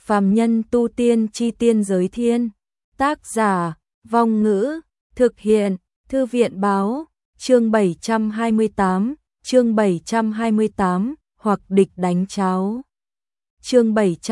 Phàm nhân tu tiên chi tiên giới thiên. Tác giả, Vong Ngữ, thực hiện, Thư viện báo, chương 728, hoặc địch đánh cháo. Chương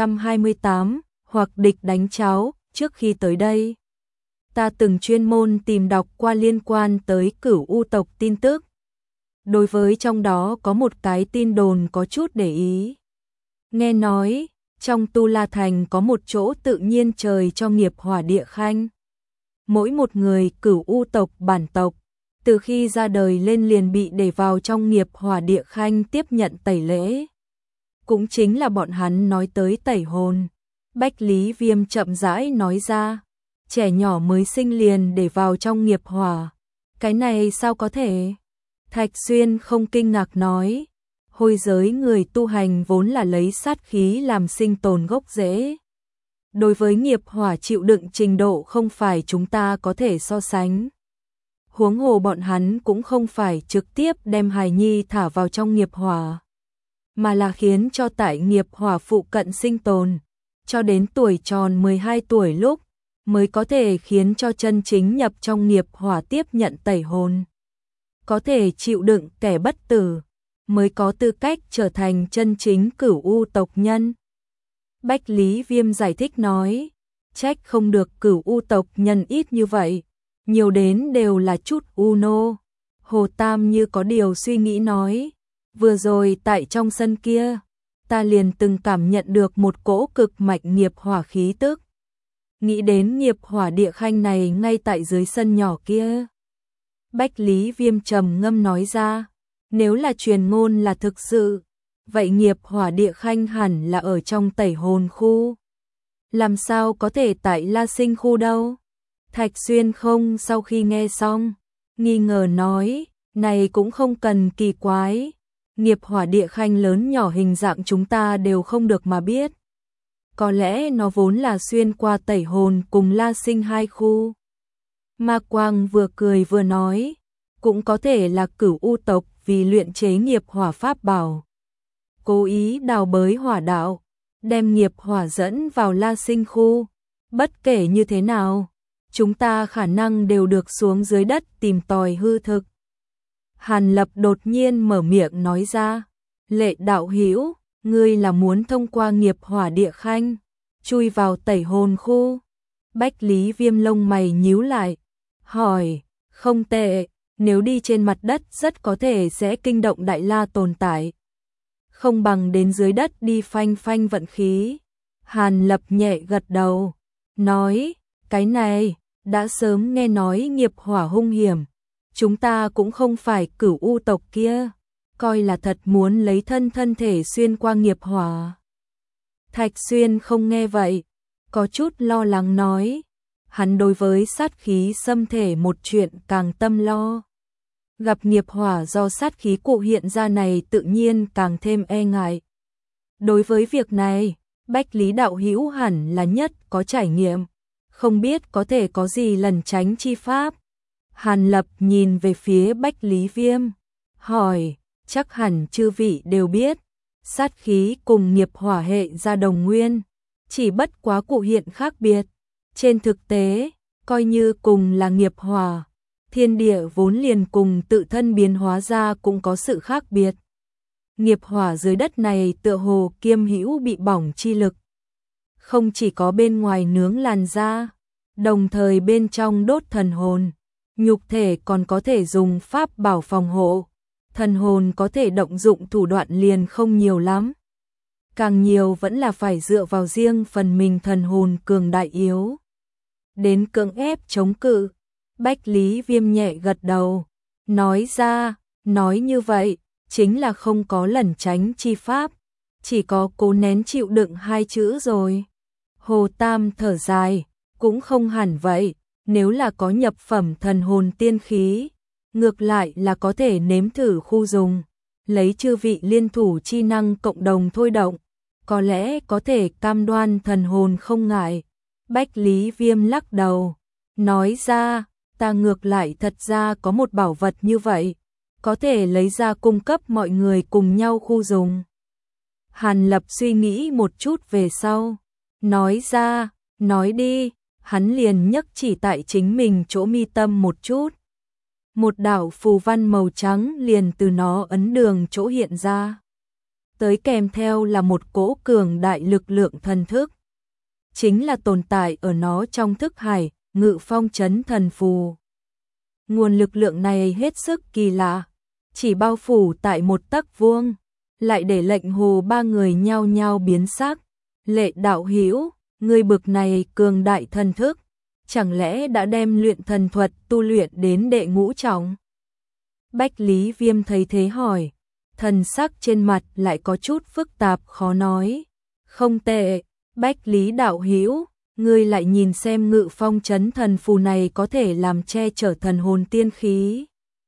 728, hoặc địch đánh cháo, trước khi tới đây, ta từng chuyên môn tìm đọc qua liên quan tới Cửu U tộc tin tức. Đối với trong đó có một cái tin đồn có chút để ý. Nghe nói, trong Tu La Thành có một chỗ tự nhiên trời cho nghiệp hỏa địa khanh. Mỗi một người Cửu U tộc bản tộc, từ khi ra đời lên liền bị để vào trong nghiệp hỏa địa khanh tiếp nhận tẩy lễ. Cũng chính là bọn hắn nói tới tẩy hồn. Bách Lý Viêm chậm rãi nói ra, trẻ nhỏ mới sinh liền để vào trong nghiệp hỏa. Cái này sao có thể? Thạch Xuyên không kinh ngạc nói, hôi giới người tu hành vốn là lấy sát khí làm sinh tồn gốc rễ. Đối với nghiệp hỏa chịu đựng trình độ không phải chúng ta có thể so sánh. Huống hồ bọn hắn cũng không phải trực tiếp đem hài nhi thả vào trong nghiệp hỏa, mà là khiến cho tại nghiệp hỏa phụ cận sinh tồn, cho đến tuổi tròn 12 tuổi lúc, mới có thể khiến cho chân chính nhập trong nghiệp hỏa tiếp nhận tẩy hồn. Có thể chịu đựng kẻ bất tử, mới có tư cách trở thành chân chính Cửu U tộc nhân. Bách Lý Viêm giải thích nói, trách không được Cửu U tộc nhân ít như vậy, nhiều đến đều là chút u nô. Hồ Tam như có điều suy nghĩ nói, vừa rồi tại trong sân kia, ta liền từng cảm nhận được một cỗ cực mạnh nghiệp hỏa khí tức. Nghĩ đến nghiệp hỏa địa khanh này ngay tại dưới sân nhỏ kia. Bách Lý Viêm trầm ngâm nói ra, nếu là truyền ngôn là thực sự, vậy nghiệp hỏa địa khanh hẳn là ở trong tẩy hồn khu. Làm sao có thể tại La Sinh khu đâu? Thạch Xuyên không sau khi nghe xong, nghi ngờ nói, này cũng không cần kỳ quái. Nghiệp hỏa địa khanh lớn nhỏ hình dạng chúng ta đều không được mà biết. Có lẽ nó vốn là xuyên qua tẩy hồn cùng La Sinh hai khu. Ma Quang vừa cười vừa nói, cũng có thể là Cửu U tộc vì luyện chế nghiệp hỏa pháp bảo, cố ý đào bới hỏa đạo, đem nghiệp hỏa dẫn vào La Sinh khu. Bất kể như thế nào, chúng ta khả năng đều được xuống dưới đất tìm tòi hư thực. Hàn Lập đột nhiên mở miệng nói ra, Lệ đạo hữu, ngươi là muốn thông qua nghiệp hỏa địa khanh, chui vào tẩy hồn khu. Bách Lý Viêm lông mày nhíu lại, hỏi, không tệ, nếu đi trên mặt đất rất có thể sẽ kinh động đại la tồn tại. Không bằng đến dưới đất đi phanh phanh vận khí. Hàn Lập nhẹ gật đầu, nói, cái này, đã sớm nghe nói nghiệp hỏa hung hiểm. Chúng ta cũng không phải Cửu U tộc kia, coi là thật muốn lấy thân thể xuyên qua nghiệp hỏa. Thạch Xuyên không nghe vậy, có chút lo lắng nói, hắn đối với sát khí xâm thể một chuyện càng tâm lo. Gặp nghiệp hỏa do sát khí cụ hiện ra này tự nhiên càng thêm e ngại. Đối với việc này, Bách Lý đạo hữu hẳn là nhất có trải nghiệm, không biết có thể có gì lẩn tránh chi pháp. Hàn Lập nhìn về phía Bách Lý Viêm, hỏi, chắc hẳn chư vị đều biết, sát khí cùng nghiệp hỏa hệ ra đồng nguyên, chỉ bất quá cụ hiện khác biệt. Trên thực tế, coi như cùng là nghiệp hỏa, thiên địa vốn liền cùng tự thân biến hóa ra cũng có sự khác biệt. Nghiệp hỏa dưới đất này tựa hồ kiêm hữu bị bỏng chi lực. Không chỉ có bên ngoài nướng làn da, đồng thời bên trong đốt thần hồn. Nhục thể còn có thể dùng pháp bảo phòng hộ, thần hồn có thể động dụng thủ đoạn liền không nhiều lắm. Càng nhiều vẫn là phải dựa vào riêng phần mình thần hồn cường đại yếu. Đến cưỡng ép chống cự, Bách Lý Viêm nhẹ gật đầu, nói ra, nói như vậy, chính là không có lẩn tránh chi pháp, chỉ có cố nén chịu đựng hai chữ rồi. Hồ Tam thở dài, cũng không hẳn vậy. Nếu là có nhập phẩm thần hồn tiên khí, ngược lại là có thể nếm thử khu dùng, lấy chư vị liên thủ chi năng cộng đồng thôi động, có lẽ có thể cam đoan thần hồn không ngại. Bách Lý Viêm lắc đầu, nói ra, ta ngược lại thật ra có một bảo vật như vậy, có thể lấy ra cung cấp mọi người cùng nhau khu dùng. Hàn Lập suy nghĩ một chút về sau, Nói ra, nói đi, hắn liền nhấc chỉ tại chính mình chỗ mi tâm một chút. Một đạo phù văn màu trắng liền từ nó ấn đường chỗ hiện ra. Tới kèm theo là một cỗ cường đại lực lượng thần thức. Chính là tồn tại ở nó trong thức hải, Ngự Phong Chấn Thần Phù. Nguồn lực lượng này hết sức kỳ lạ, chỉ bao phủ tại một tấc vuông, lại để lệnh Hồ ba người nhao nhao biến sắc. Lệ đạo hữu, người bực này cường đại thần thức, chẳng lẽ đã đem luyện thần thuật tu luyện đến đệ ngũ trọng? Bách Lý Viêm thấy thế hỏi, thần sắc trên mặt lại có chút phức tạp khó nói. Không tệ, Bách Lý đạo hữu, ngươi lại nhìn xem Ngự Phong Chấn Thần Phù này có thể làm che chở thần hồn tiên khí.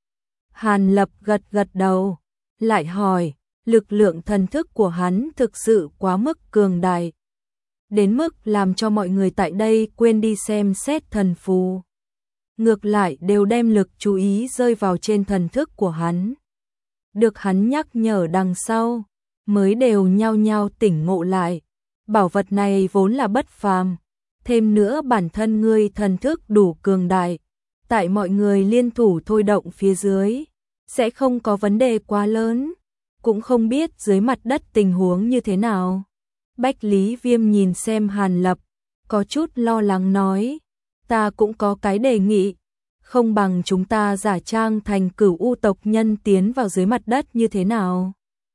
Hàn Lập gật gật đầu, lại hỏi, lực lượng thần thức của hắn thực sự quá mức cường đại, đến mức làm cho mọi người tại đây quên đi xem xét thần phù. Ngược lại đều đem lực chú ý rơi vào trên thần thức của hắn. Được hắn nhắc nhở đằng sau, mới đều nhao nhao tỉnh ngộ lại. Bảo vật này vốn là bất phàm, thêm nữa bản thân ngươi thần thức đủ cường đại, tại mọi người liên thủ thôi động phía dưới, sẽ không có vấn đề quá lớn, cũng không biết dưới mặt đất tình huống như thế nào. Bách Lý Viêm nhìn xem Hàn Lập, có chút lo lắng nói, ta cũng có cái đề nghị, không bằng chúng ta giả trang thành Cửu U tộc nhân tiến vào dưới mặt đất như thế nào?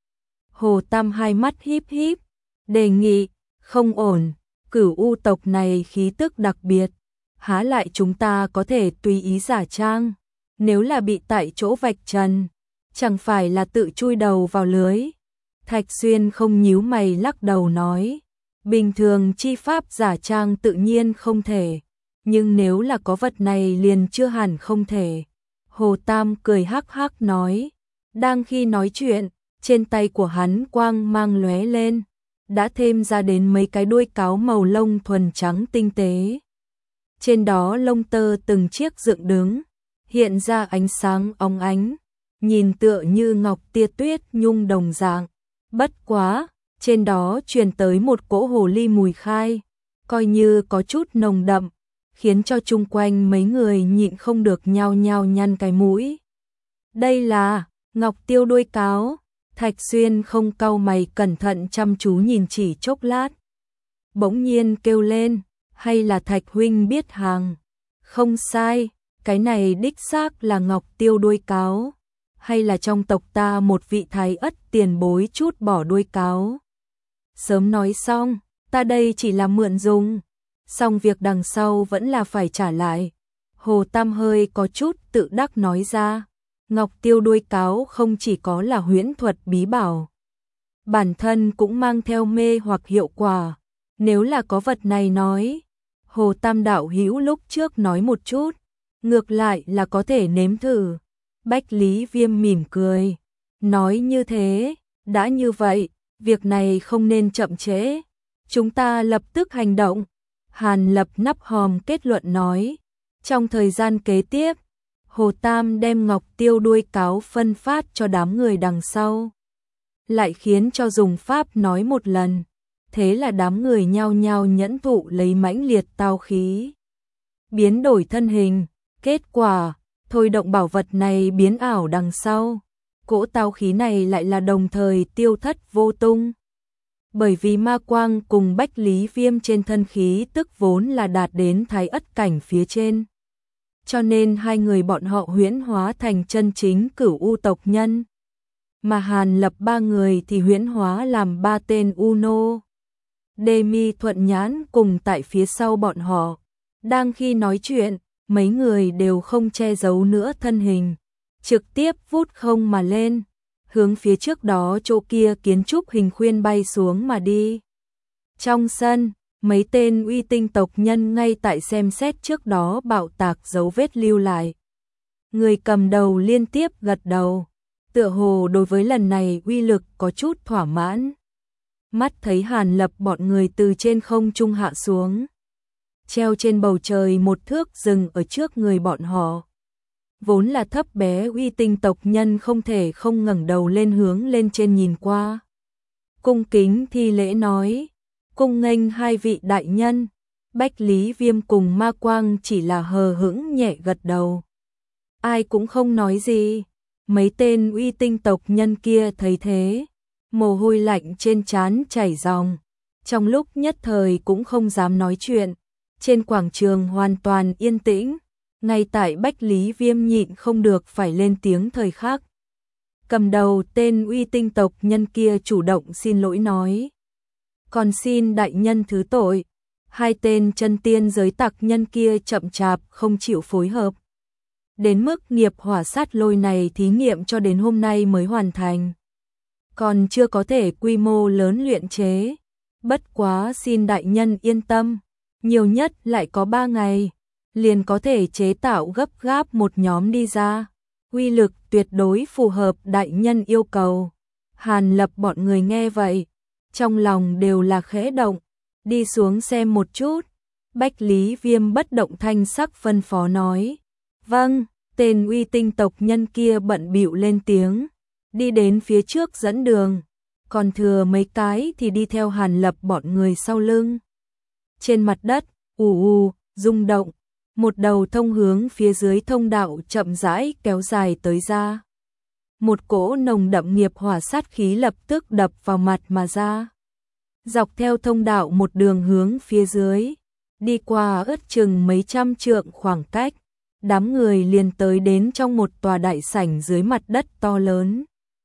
Hồ Tam hai mắt híp híp, đề nghị, không ổn, Cửu U tộc này khí tức đặc biệt, há lại chúng ta có thể tùy ý giả trang, nếu là bị tại chỗ vạch trần, chẳng phải là tự chui đầu vào lưới. Thạch Xuyên không nhíu mày lắc đầu nói, bình thường chi pháp giả trang tự nhiên không thể, nhưng nếu là có vật này liền chưa hẳn không thể. Hồ Tam cười hắc hắc nói, đang khi nói chuyện, trên tay của hắn quang mang lóe lên, đã thêm ra đến mấy cái đuôi cáo màu lông thuần trắng tinh tế. Trên đó lông tơ từng chiếc dựng đứng, hiện ra ánh sáng óng ánh, nhìn tựa như ngọc tia tuyết nhung đồng dạng. Bất quá, trên đó truyền tới một cỗ hồ ly mùi khai, coi như có chút nồng đậm, khiến cho chung quanh mấy người nhịn không được nhao nhao nhăn cái mũi. Đây là ngọc tiêu đuôi cáo. Thạch Xuyên không cau mày cẩn thận chăm chú nhìn chỉ chốc lát. Bỗng nhiên kêu lên, hay là Thạch huynh biết hàng? Không sai, cái này đích xác là ngọc tiêu đuôi cáo. Hay là trong tộc ta một vị thái ất tiền bối chút bỏ đuôi cáo? Sớm nói xong, ta đây chỉ là mượn dùng, xong việc đằng sau vẫn là phải trả lại. Hồ Tam hơi có chút tự đắc nói ra, ngọc tiêu đuôi cáo không chỉ có là huyễn thuật bí bảo, bản thân cũng mang theo mê hoặc hiệu quả. Nếu là có vật này nói, Hồ Tam đạo hữu lúc trước nói một chút, ngược lại là có thể nếm thử. Bách Lý Viêm mỉm cười, nói như thế, đã như vậy, việc này không nên chậm trễ, chúng ta lập tức hành động. Hàn Lập nắp hòm kết luận nói, trong thời gian kế tiếp, Hồ Tam đem ngọc tiêu đuôi cáo phân phát cho đám người đằng sau, lại khiến cho dùng pháp nói một lần, thế là đám người nhao nhao nhẫn thụ lấy mãnh liệt tao khí, biến đổi thân hình. Kết quả, thôi động bảo vật này biến ảo đằng sau, cỗ tao khí này lại là đồng thời tiêu thất vô tung. Bởi vì ma quang cùng Bách Lý Viêm trên thân khí tức vốn là đạt đến thái ất cảnh phía trên, cho nên hai người bọn họ huyễn hóa thành chân chính Cửu U tộc nhân, mà Hàn Lập ba người thì huyễn hóa làm ba tên U nô. Đề Mi Thuận Nhãn cùng tại phía sau bọn họ, đang khi nói chuyện, mấy người đều không che giấu nữa thân hình, trực tiếp vút không mà lên, hướng phía trước đó chỗ kia kiến trúc hình khuyên bay xuống mà đi. Trong sân, mấy tên uy tinh tộc nhân ngay tại xem xét trước đó bạo tạc dấu vết lưu lại. Người cầm đầu liên tiếp gật đầu, tựa hồ đối với lần này uy lực có chút thỏa mãn. Mắt thấy Hàn Lập bọn người từ trên không trung hạ xuống, treo trên bầu trời một thước rừng ở trước người bọn họ. Vốn là thấp bé uy tinh tộc nhân không thể không ngẩng đầu lên hướng lên trên nhìn qua. Cung kính thi lễ nói, cung nghênh hai vị đại nhân. Bách Lý Viêm cùng Ma Quang chỉ là hờ hững nhẹ gật đầu. Ai cũng không nói gì. Mấy tên uy tinh tộc nhân kia thấy thế, mồ hôi lạnh trên trán chảy ròng. Trong lúc nhất thời cũng không dám nói chuyện. Trên quảng trường hoàn toàn yên tĩnh. Ngay tại Bách Lý Viêm nhịn không được phải lên tiếng thời khắc. Cầm đầu tên uy tinh tộc nhân kia chủ động xin lỗi nói. Còn xin đại nhân thứ tội. Hai tên chân tiên giới tặc nhân kia chậm chạp không chịu phối hợp. Đến mức nghiệp hỏa sát lôi này thí nghiệm cho đến hôm nay mới hoàn thành. Còn chưa có thể quy mô lớn luyện chế. Bất quá xin đại nhân yên tâm. Nhiều nhất lại có 3 ngày. Liền có thể chế tạo gấp gáp một nhóm đi ra. Uy lực tuyệt đối phù hợp đại nhân yêu cầu. Hàn Lập bọn người nghe vậy. Trong lòng đều là khẽ động. Đi xuống xem một chút. Bách Lý Viêm bất động thanh sắc phân phó nói. Vâng, tên uy tinh tộc nhân kia bận bịu lên tiếng. Đi đến phía trước dẫn đường. Còn thừa mấy cái thì đi theo Hàn Lập bọn người sau lưng. Trên mặt đất, rung động. Một đầu thông hướng phía dưới thông đạo chậm rãi kéo dài tới ra. Một cỗ nồng đậm nghiệp hỏa sát khí lập tức đập vào mặt mà ra. Dọc theo thông đạo một đường hướng phía dưới, đi qua ước chừng mấy trăm trượng khoảng cách, đám người liền tới đến trong một tòa đại sảnh dưới mặt đất to lớn.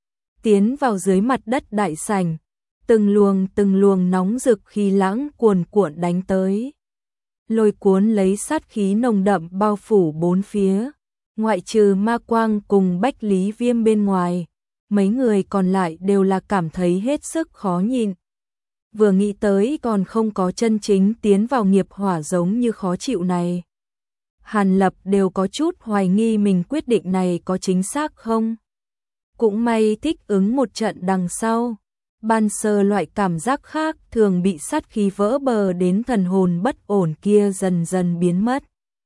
Tiến vào dưới mặt đất đại sảnh, từng luồng nóng rực khí lãng cuồn cuộn đánh tới. Lôi cuốn lấy sát khí nồng đậm bao phủ bốn phía, ngoại trừ Ma Quang cùng Bách Lý Viêm bên ngoài, mấy người còn lại đều là cảm thấy hết sức khó nhịn. Vừa nghĩ tới còn không có chân chính tiến vào nghiệp hỏa giống như khó chịu này. Hàn Lập đều có chút hoài nghi mình quyết định này có chính xác không. Cũng may thích ứng một trận đằng sau. Ban sơ loại cảm giác khác thường bị sát khí vỡ bờ đến thần hồn bất ổn kia dần dần biến mất.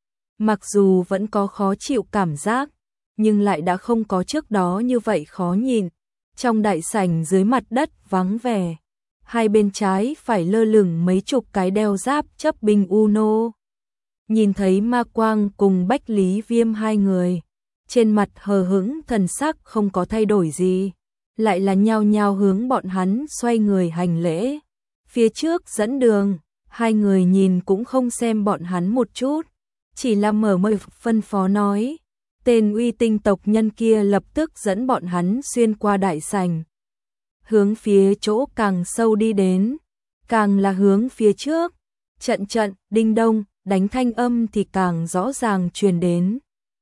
Mặc dù vẫn có khó chịu cảm giác, nhưng lại đã không có trước đó như vậy khó nhìn. Trong đại sảnh dưới mặt đất vắng vẻ, hai bên trái phải lơ lửng mấy chục cái đeo giáp chấp binh Uno. Nhìn thấy Ma Quang cùng Bách Lý Viêm hai người, trên mặt hờ hững thần sắc không có thay đổi gì, lại là nhao nhao hướng bọn hắn xoay người hành lễ. Phía trước dẫn đường, hai người nhìn cũng không xem bọn hắn một chút, chỉ là mở mời phân phó nói. Tên uy tinh tộc nhân kia lập tức dẫn bọn hắn xuyên qua đại sảnh, hướng phía chỗ càng sâu đi đến, càng là hướng phía trước, trận đinh đông, đánh thanh âm thì càng rõ ràng truyền đến.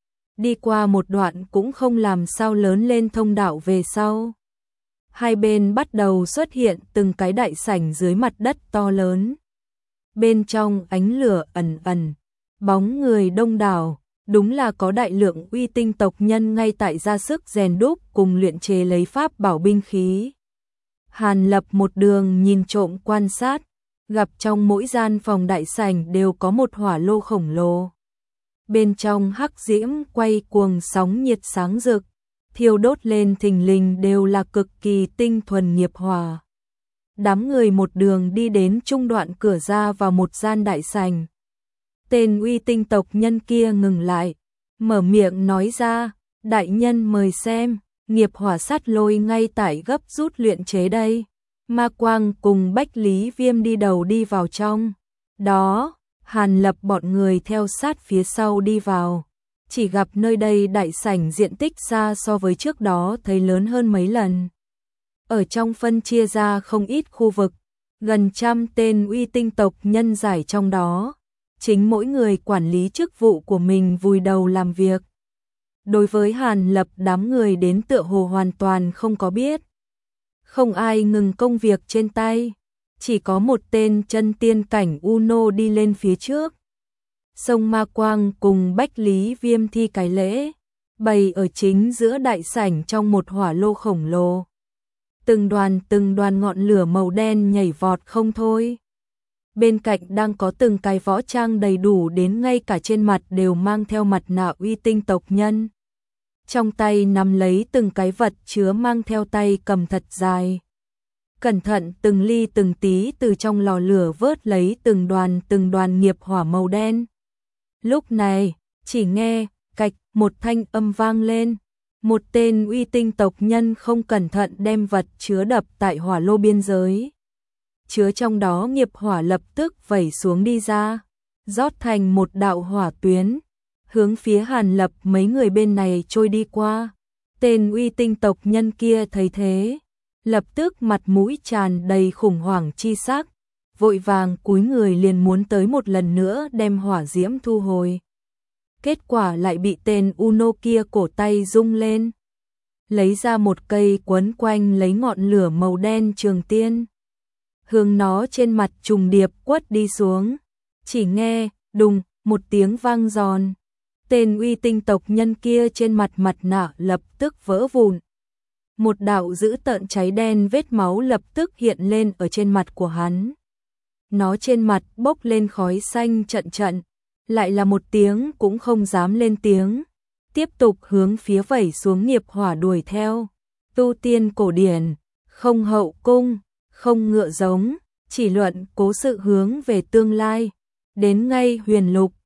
Đi qua một đoạn cũng không làm sao lớn lên thông đạo về sau. Hai bên bắt đầu xuất hiện từng cái đại sảnh dưới mặt đất to lớn. Bên trong ánh lửa ẩn ẩn, bóng người đông đảo, đúng là có đại lượng uy tinh tộc nhân ngay tại ra sức rèn đúc cùng luyện chế lấy pháp bảo binh khí. Hàn Lập một đường nhìn trộm quan sát, gặp trong mỗi gian phòng đại sảnh đều có một hỏa lô khổng lồ. Bên trong hắc diễm quay cuồng sóng nhiệt sáng rực, thiêu đốt lên thình lình đều là cực kỳ tinh thuần nghiệp hỏa. Đám người một đường đi đến trung đoạn cửa ra vào một gian đại sảnh. Tên uy tinh tộc nhân kia ngừng lại, mở miệng nói ra, đại nhân mời xem, nghiệp hỏa sát lôi ngay tại gấp rút luyện chế đây. Ma Quang cùng Bách Lý Viêm đi đầu đi vào trong. Đó, Hàn Lập bọn người theo sát phía sau đi vào. Chỉ gặp nơi đây đại sảnh diện tích xa so với trước đó thấy lớn hơn mấy lần. Ở trong phân chia ra không ít khu vực, gần 100 tên uy tinh tộc nhân giải trong đó. Chính mỗi người quản lý chức vụ của mình vùi đầu làm việc. Đối với Hàn Lập đám người đến tựa hồ hoàn toàn không có biết. Không ai ngừng công việc trên tay, chỉ có một tên chân tiên cảnh Uno đi lên phía trước. Sông Ma Quang cùng Bách Lý Viêm thi cái lễ, bày ở chính giữa đại sảnh trong một hỏa lô khổng lồ. Từng đoàn ngọn lửa màu đen nhảy vọt không thôi. Bên cạnh đang có từng cái võ trang đầy đủ đến ngay cả trên mặt đều mang theo mặt nạ uy tinh tộc nhân. Trong tay nắm lấy từng cái vật chứa mang theo tay cầm thật dài. cẩn thận từng ly từng tí từ trong lò lửa vớt lấy từng đoàn nghiệp hỏa màu đen. Lúc này, chỉ nghe cạch một thanh âm vang lên, một tên uy tinh tộc nhân không cẩn thận đem vật chứa đập tại hỏa lô biên giới. Chứa trong đó nghiệp hỏa lập tức vẩy xuống đi ra, rót thành một đạo hỏa tuyến, hướng phía Hàn Lập mấy người bên này trôi đi qua. Tên uy tinh tộc nhân kia thấy thế, lập tức mặt mũi tràn đầy khủng hoảng chi sắc, vội vàng cúi người liền muốn tới một lần nữa đem hỏa diễm thu hồi. Kết quả lại bị tên Uno kia cổ tay rung lên, lấy ra một cây quấn quanh lấy ngọn lửa màu đen trường tiên, hướng nó trên mặt trùng điệp quất đi xuống. Chỉ nghe đùng một tiếng vang giòn, tên uy tinh tộc nhân kia trên mặt nạ lập tức vỡ vụn. Một đạo dữ tợn cháy đen vết máu lập tức hiện lên ở trên mặt của hắn. Nó trên mặt bốc lên khói xanh trận trận, lại là một tiếng cũng không dám lên tiếng, tiếp tục hướng phía vẩy xuống nghiệp hỏa đuổi theo. Tu tiên cổ điển, không hậu cung, không ngựa giống, chỉ luận cố sự hướng về tương lai. Đến ngay huyền lục,